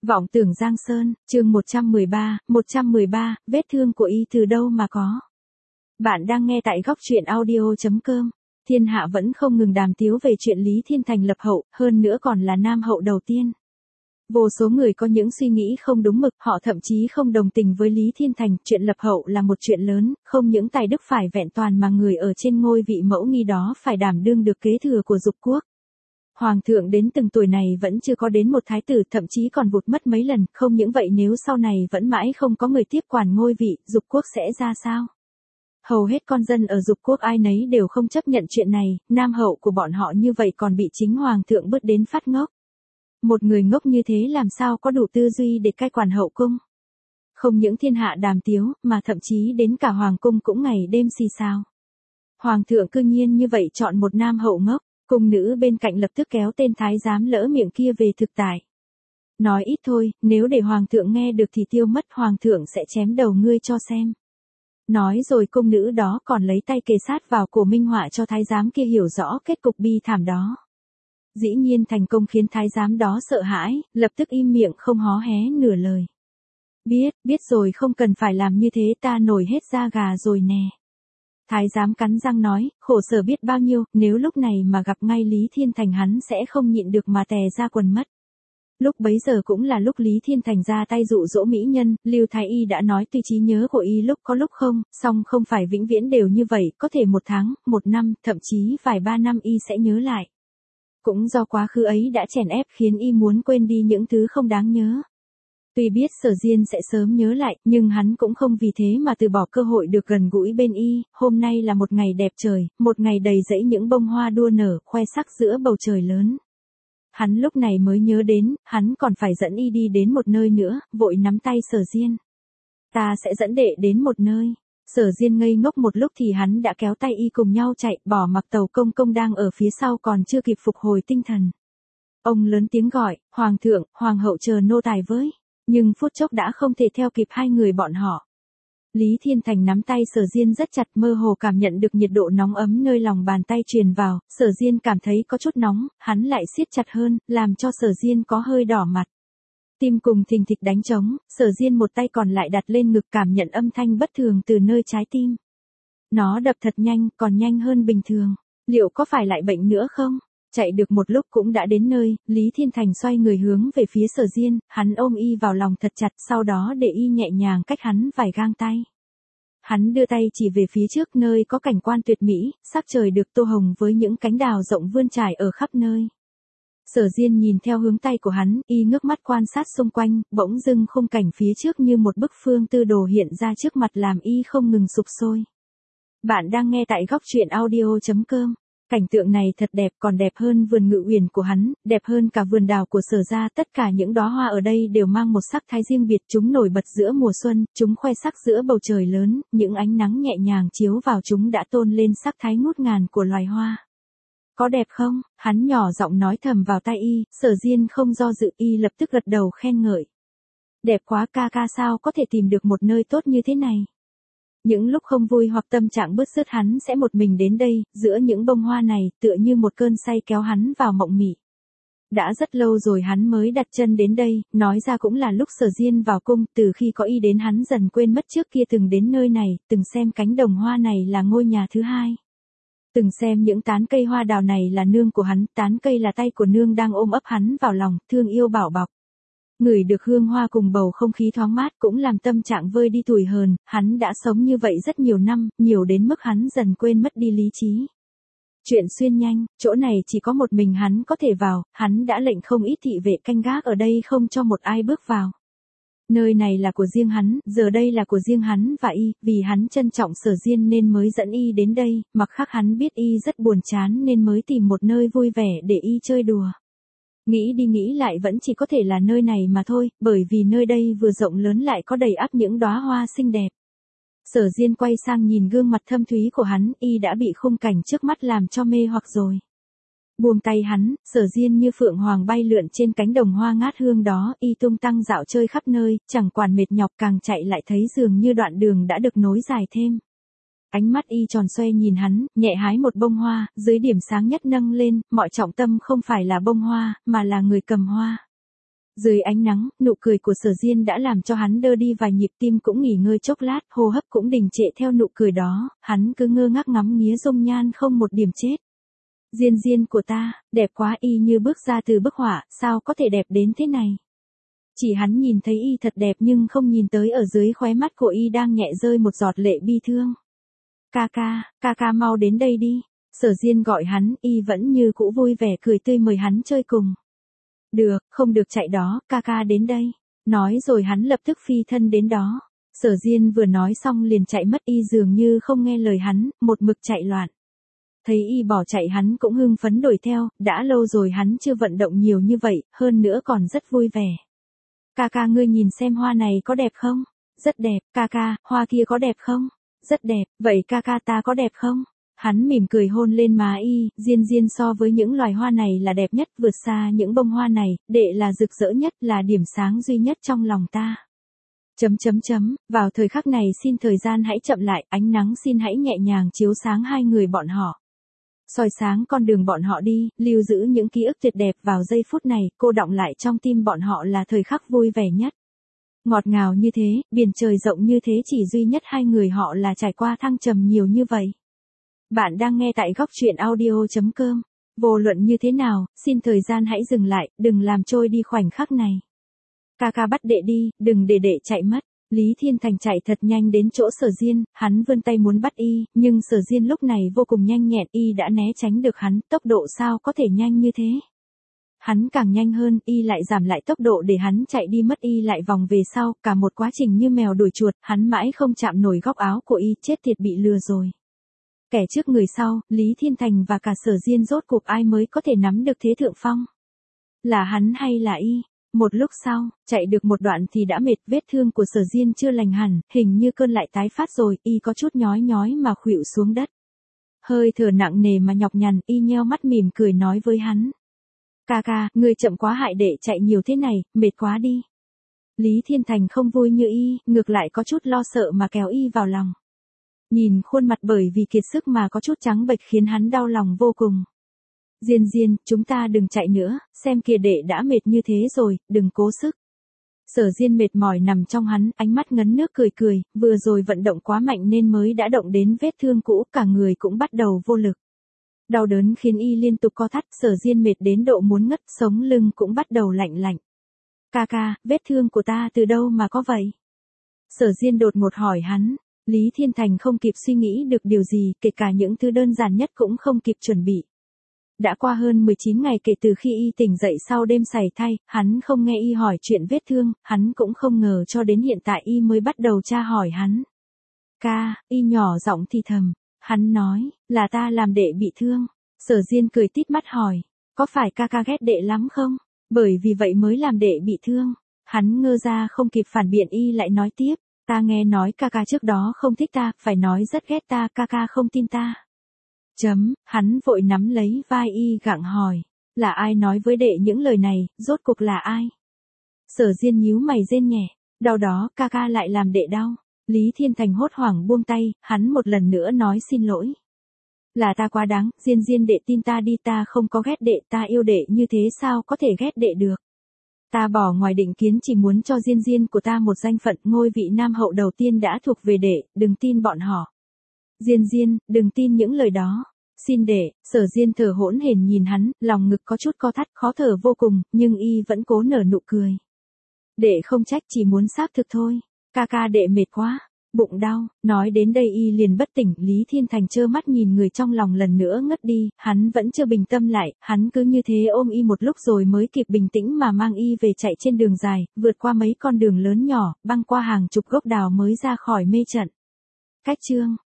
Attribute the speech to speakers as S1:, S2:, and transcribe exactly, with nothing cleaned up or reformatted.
S1: Vọng tưởng Giang Sơn, chương một trăm mười ba, một trăm mười ba, vết thương của y từ đâu mà có. Bạn đang nghe tại góc truyện audio chấm com. Thiên hạ vẫn không ngừng đàm tiếu về chuyện Lý Thiên Thành lập hậu, hơn nữa còn là nam hậu đầu tiên. Vô số người có những suy nghĩ không đúng mực, họ thậm chí không đồng tình với Lý Thiên Thành, chuyện lập hậu là một chuyện lớn, không những tài đức phải vẹn toàn mà người ở trên ngôi vị mẫu nghi đó phải đảm đương được kế thừa của dục quốc. Hoàng thượng đến từng tuổi này vẫn chưa có đến một thái tử, thậm chí còn vụt mất mấy lần, không những vậy nếu sau này vẫn mãi không có người tiếp quản ngôi vị, dục quốc sẽ ra sao? Hầu hết con dân ở dục quốc ai nấy đều không chấp nhận chuyện này, nam hậu của bọn họ như vậy còn bị chính hoàng thượng bứt đến phát ngốc. Một người ngốc như thế làm sao có đủ tư duy để cai quản hậu cung? Không những thiên hạ đàm tiếu, mà thậm chí đến cả hoàng cung cũng ngày đêm xì xào. Hoàng thượng cư nhiên như vậy chọn một nam hậu ngốc. Cung nữ bên cạnh lập tức kéo tên thái giám lỡ miệng kia về thực tại. Nói ít thôi, nếu để hoàng thượng nghe được thì tiêu mất, hoàng thượng sẽ chém đầu ngươi cho xem. Nói rồi cung nữ đó còn lấy tay kề sát vào cổ minh họa cho thái giám kia hiểu rõ kết cục bi thảm đó. Dĩ nhiên thành công khiến thái giám đó sợ hãi, lập tức im miệng không hó hé nửa lời. Biết, biết rồi, không cần phải làm như thế, ta nổi hết da gà rồi nè. Thái giám cắn răng nói, khổ sở biết bao nhiêu, nếu lúc này mà gặp ngay Lý Thiên Thành hắn sẽ không nhịn được mà tè ra quần mất. Lúc bấy giờ cũng là lúc Lý Thiên Thành ra tay dụ dỗ mỹ nhân, Lưu Thái Y đã nói tuy trí nhớ của y lúc có lúc không, song không phải vĩnh viễn đều như vậy, có thể một tháng, một năm, thậm chí vài ba năm y sẽ nhớ lại. Cũng do quá khứ ấy đã chèn ép khiến y muốn quên đi những thứ không đáng nhớ. Tuy biết Sở Diên sẽ sớm nhớ lại, nhưng hắn cũng không vì thế mà từ bỏ cơ hội được gần gũi bên y, hôm nay là một ngày đẹp trời, một ngày đầy rẫy những bông hoa đua nở, khoe sắc giữa bầu trời lớn. Hắn lúc này mới nhớ đến, hắn còn phải dẫn y đi đến một nơi nữa, vội nắm tay Sở Diên. Ta sẽ dẫn đệ đến một nơi. Sở Diên ngây ngốc một lúc thì hắn đã kéo tay y cùng nhau chạy, bỏ mặc Tàu Công Công đang ở phía sau còn chưa kịp phục hồi tinh thần. Ông lớn tiếng gọi, Hoàng thượng, Hoàng hậu chờ nô tài với. Nhưng phút chốc đã không thể theo kịp hai người bọn họ. Lý Thiên Thành nắm tay Sở Diên rất chặt, mơ hồ cảm nhận được nhiệt độ nóng ấm nơi lòng bàn tay truyền vào, Sở Diên cảm thấy có chút nóng, hắn lại siết chặt hơn, làm cho Sở Diên có hơi đỏ mặt. Tim cùng thình thịch đánh trống, Sở Diên một tay còn lại đặt lên ngực cảm nhận âm thanh bất thường từ nơi trái tim. Nó đập thật nhanh, còn nhanh hơn bình thường. Liệu có phải lại bệnh nữa không? Chạy được một lúc cũng đã đến nơi, Lý Thiên Thành xoay người hướng về phía Sở Diên, hắn ôm y vào lòng thật chặt, sau đó để y nhẹ nhàng cách hắn vài gang tay. Hắn đưa tay chỉ về phía trước nơi có cảnh quan tuyệt mỹ, sắc trời được tô hồng với những cánh đào rộng vươn trải ở khắp nơi. Sở Diên nhìn theo hướng tay của hắn, y ngước mắt quan sát xung quanh, bỗng dưng khung cảnh phía trước như một bức phương tư đồ hiện ra trước mặt làm y không ngừng sục sôi. Bạn đang nghe tại góc truyện audio chấm com. Cảnh tượng này thật đẹp, còn đẹp hơn vườn Ngự Uyển của hắn, đẹp hơn cả vườn đào của Sở gia, tất cả những đóa hoa ở đây đều mang một sắc thái riêng biệt, chúng nổi bật giữa mùa xuân, chúng khoe sắc giữa bầu trời lớn, những ánh nắng nhẹ nhàng chiếu vào chúng đã tôn lên sắc thái ngút ngàn của loài hoa. Có đẹp không? Hắn nhỏ giọng nói thầm vào tai y, Sở Diên không do dự, y lập tức gật đầu khen ngợi. Đẹp quá ca ca, sao có thể tìm được một nơi tốt như thế này? Những lúc không vui hoặc tâm trạng bứt rứt hắn sẽ một mình đến đây, giữa những bông hoa này, tựa như một cơn say kéo hắn vào mộng mị. Đã rất lâu rồi hắn mới đặt chân đến đây, nói ra cũng là lúc Sở Diên vào cung, từ khi có y đến hắn dần quên mất trước kia từng đến nơi này, từng xem cánh đồng hoa này là ngôi nhà thứ hai. Từng xem những tán cây hoa đào này là nương của hắn, tán cây là tay của nương đang ôm ấp hắn vào lòng, thương yêu bảo bọc. Ngửi được hương hoa cùng bầu không khí thoáng mát cũng làm tâm trạng vơi đi tủi hờn, hắn đã sống như vậy rất nhiều năm, nhiều đến mức hắn dần quên mất đi lý trí. Chuyện xuyên nhanh, chỗ này chỉ có một mình hắn có thể vào, hắn đã lệnh không ít thị vệ canh gác ở đây không cho một ai bước vào. Nơi này là của riêng hắn, giờ đây là của riêng hắn và y, vì hắn trân trọng Sở Diên nên mới dẫn y đến đây, mặc khác hắn biết y rất buồn chán nên mới tìm một nơi vui vẻ để y chơi đùa. Nghĩ đi nghĩ lại vẫn chỉ có thể là nơi này mà thôi, bởi vì nơi đây vừa rộng lớn lại có đầy ắp những đóa hoa xinh đẹp. Sở Diên quay sang nhìn gương mặt thâm thúy của hắn, y đã bị khung cảnh trước mắt làm cho mê hoặc rồi. Buông tay hắn, Sở Diên như phượng hoàng bay lượn trên cánh đồng hoa ngát hương đó, y tung tăng dạo chơi khắp nơi, chẳng quản mệt nhọc, càng chạy lại thấy dường như đoạn đường đã được nối dài thêm. Ánh mắt y tròn xoe nhìn hắn, nhẹ hái một bông hoa, dưới điểm sáng nhất nâng lên, mọi trọng tâm không phải là bông hoa, mà là người cầm hoa. Dưới ánh nắng, nụ cười của Sở Diên đã làm cho hắn đơ đi vài nhịp, tim cũng nghỉ ngơi chốc lát, hô hấp cũng đình trệ theo nụ cười đó, hắn cứ ngơ ngác ngắm nghía dung nhan không một điểm chết. Diên Diên của ta, đẹp quá, y như bước ra từ bức họa, sao có thể đẹp đến thế này. Chỉ hắn nhìn thấy y thật đẹp nhưng không nhìn tới ở dưới khóe mắt của y đang nhẹ rơi một giọt lệ bi thương. Ca ca, ca ca mau đến đây đi. Sở Diên gọi hắn, y vẫn như cũ vui vẻ cười tươi mời hắn chơi cùng. Được, không được chạy đó, ca ca đến đây. Nói rồi hắn lập tức phi thân đến đó. Sở Diên vừa nói xong liền chạy mất, y dường như không nghe lời hắn, một mực chạy loạn. Thấy y bỏ chạy hắn cũng hưng phấn đuổi theo, đã lâu rồi hắn chưa vận động nhiều như vậy, hơn nữa còn rất vui vẻ. Ca ca ngươi nhìn xem hoa này có đẹp không? Rất đẹp, ca ca, hoa kia có đẹp không? Rất đẹp, vậy ca ca ta có đẹp không? Hắn mỉm cười hôn lên má y, Diên Diên so với những loài hoa này là đẹp nhất, vượt xa những bông hoa này, đệ là rực rỡ nhất, là điểm sáng duy nhất trong lòng ta. Chấm chấm chấm, vào thời khắc này xin thời gian hãy chậm lại, ánh nắng xin hãy nhẹ nhàng chiếu sáng hai người bọn họ. Soi sáng con đường bọn họ đi, lưu giữ những ký ức tuyệt đẹp vào giây phút này, cô đọng lại trong tim bọn họ là thời khắc vui vẻ nhất. Ngọt ngào như thế, biển trời rộng như thế, chỉ duy nhất hai người họ là trải qua thăng trầm nhiều như vậy. Bạn đang nghe tại góc truyện audio chấm com. Vô luận như thế nào, xin thời gian hãy dừng lại, đừng làm trôi đi khoảnh khắc này. Ca ca bắt đệ đi, đừng để đệ chạy mất. Lý Thiên Thành chạy thật nhanh đến chỗ Sở Diên, hắn vươn tay muốn bắt y, nhưng Sở Diên lúc này vô cùng nhanh nhẹn, y đã né tránh được hắn, tốc độ sao có thể nhanh như thế. Hắn càng nhanh hơn, y lại giảm lại tốc độ để hắn chạy đi mất, y lại vòng về sau, cả một quá trình như mèo đuổi chuột, hắn mãi không chạm nổi góc áo của y, chết thiệt bị lừa rồi. Kẻ trước người sau, Lý Thiên Thành và cả Sở Diên rốt cuộc ai mới có thể nắm được thế thượng phong? Là hắn hay là y? Một lúc sau, chạy được một đoạn thì đã mệt, vết thương của Sở Diên chưa lành hẳn, hình như cơn lại tái phát rồi, y có chút nhói nhói mà khuỵu xuống đất. Hơi thở nặng nề mà nhọc nhằn, y nheo mắt mỉm cười nói với hắn. Ca ca, ngươi chậm quá, hại đệ chạy nhiều thế này, mệt quá đi. Lý Thiên Thành không vui như y, ngược lại có chút lo sợ mà kéo y vào lòng. Nhìn khuôn mặt bởi vì kiệt sức mà có chút trắng bệch khiến hắn đau lòng vô cùng. Diên Diên, chúng ta đừng chạy nữa, xem kìa đệ đã mệt như thế rồi, đừng cố sức. Sở Diên mệt mỏi nằm trong hắn, ánh mắt ngấn nước cười cười, vừa rồi vận động quá mạnh nên mới đã động đến vết thương cũ, cả người cũng bắt đầu vô lực. Đau đớn khiến y liên tục co thắt, Sở Diên mệt đến độ muốn ngất, sống lưng cũng bắt đầu lạnh lạnh. Ca ca, vết thương của ta từ đâu mà có vậy? Sở Diên đột ngột hỏi hắn. Lý Thiên Thành không kịp suy nghĩ được điều gì, kể cả những thứ đơn giản nhất cũng không kịp chuẩn bị. Đã qua hơn mười chín ngày kể từ khi y tỉnh dậy sau đêm sảy thai, hắn không nghe y hỏi chuyện vết thương, hắn cũng không ngờ cho đến hiện tại y mới bắt đầu tra hỏi hắn. Ca, y nhỏ giọng thì thầm, hắn nói, là ta làm đệ bị thương. Sở Diên cười tít mắt hỏi, có phải ca ca ghét đệ lắm không? Bởi vì vậy mới làm đệ bị thương. Hắn ngơ ra không kịp phản biện, y lại nói tiếp. Ta nghe nói ca ca trước đó không thích ta, phải nói rất ghét ta, ca ca không tin ta. Chấm, hắn vội nắm lấy vai y gặng hỏi, là ai nói với đệ những lời này, rốt cuộc là ai? Sở Diên nhíu mày rên nhẹ, đau đó, ca ca lại làm đệ đau. Lý Thiên Thành hốt hoảng buông tay, hắn một lần nữa nói xin lỗi. Là ta quá đáng, Diên Diên đệ tin ta đi, ta không có ghét đệ, ta yêu đệ như thế sao có thể ghét đệ được. Ta bỏ ngoài định kiến chỉ muốn cho Diên Diên của ta một danh phận, ngôi vị nam hậu đầu tiên đã thuộc về đệ, đừng tin bọn họ. Diên Diên, đừng tin những lời đó. Xin đệ. Sở Diên thở hỗn hển nhìn hắn, lòng ngực có chút co thắt, khó thở vô cùng, nhưng y vẫn cố nở nụ cười. Đệ không trách, chỉ muốn xác thực thôi. Ca ca đệ mệt quá, bụng đau. Nói đến đây y liền bất tỉnh, Lý Thiên Thành trơ mắt nhìn người trong lòng lần nữa ngất đi, hắn vẫn chưa bình tâm lại, hắn cứ như thế ôm y một lúc rồi mới kịp bình tĩnh mà mang y về, chạy trên đường dài, vượt qua mấy con đường lớn nhỏ, băng qua hàng chục gốc đào mới ra khỏi mê trận. Cách chương